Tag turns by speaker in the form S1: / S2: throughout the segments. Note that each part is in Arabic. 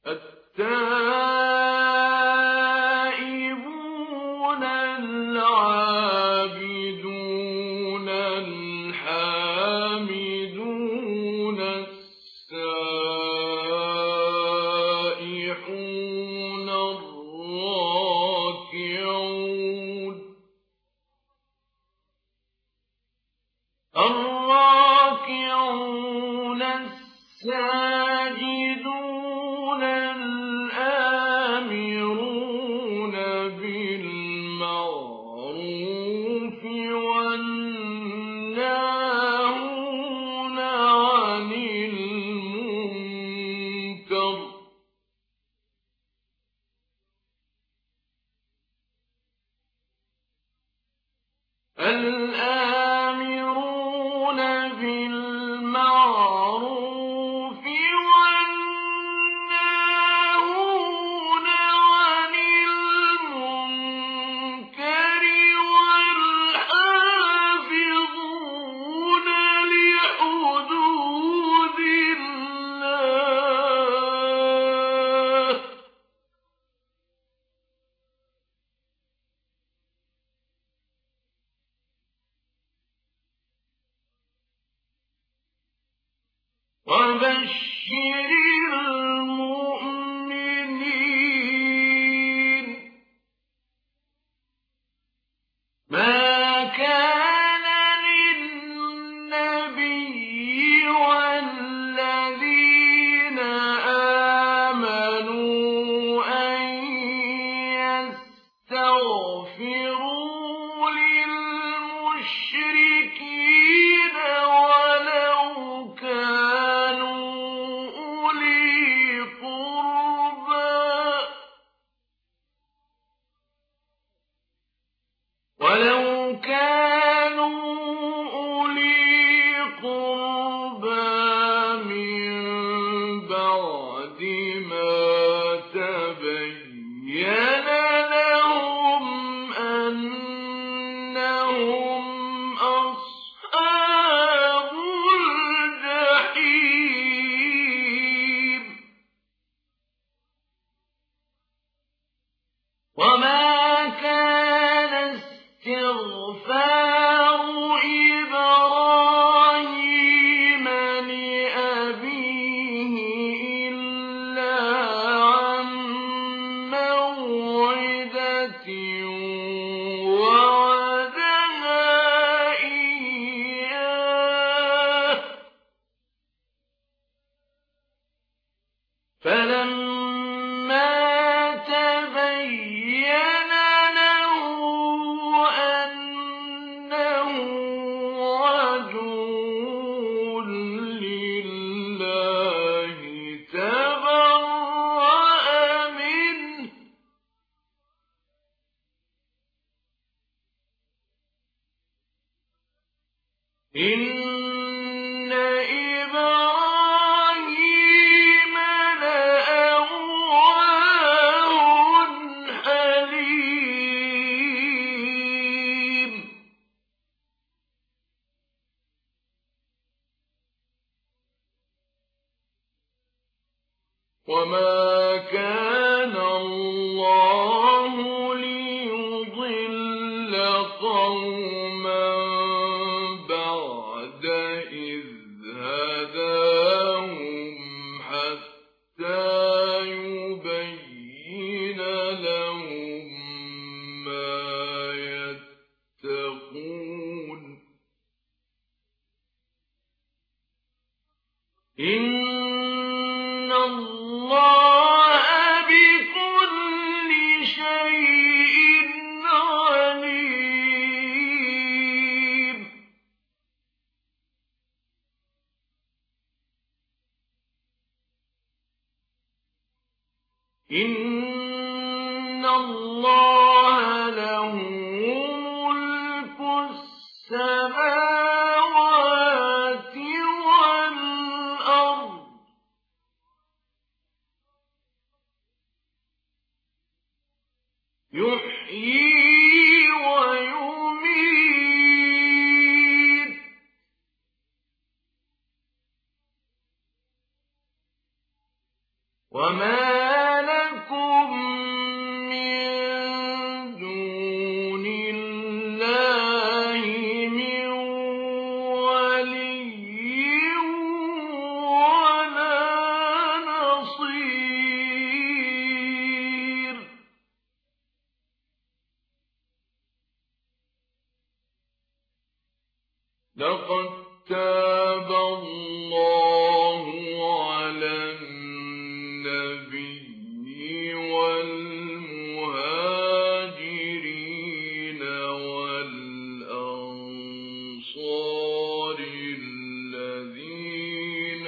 S1: التائبون العابدون الحامدون السائحون الراكعون الساجدون الآمرون بالمعروف والناهون عن المنكر بالمعروف والناهون عن المنكر والحافظون لحدود الله وبشر المؤمنين ما كان للنبي والذين آمنوا أن يستغفروا للمشركين ولو كانوا أولي قربى من بعد ما تبين لهم أنهم أصحاب الجحيم وما كان استغفار إبراهيم لأبيه إلا عن موعدة وعدها إياه فلما تبين له أنه عدو لله تبرأ منه إن إبراهيم لأواه حليم وما كان الله ليضل قوما بعد إذ هداهم حتى يبين لهم ما يتقون إن الله بكل شيء عليم إن الله له ملك السماوات والأرض يحيي ويميت وما لكم من دون الله من ولي ولا نصير لقد تاب الله على النبي والمهاجرين والأنصار الذين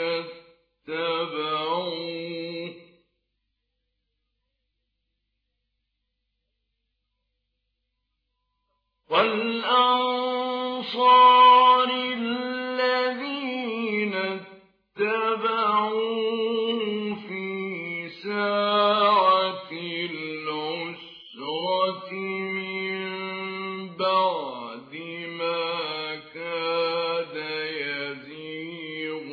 S1: اتبعوه في ساعة العسرة من بعد ما كاد يزيغ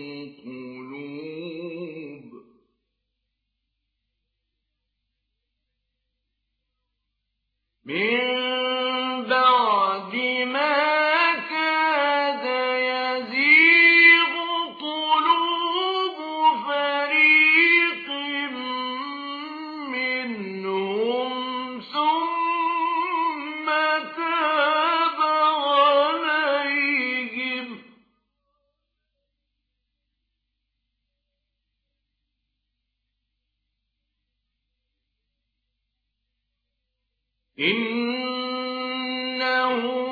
S1: قلوب فريق منهم ثم تاب عليهم إنه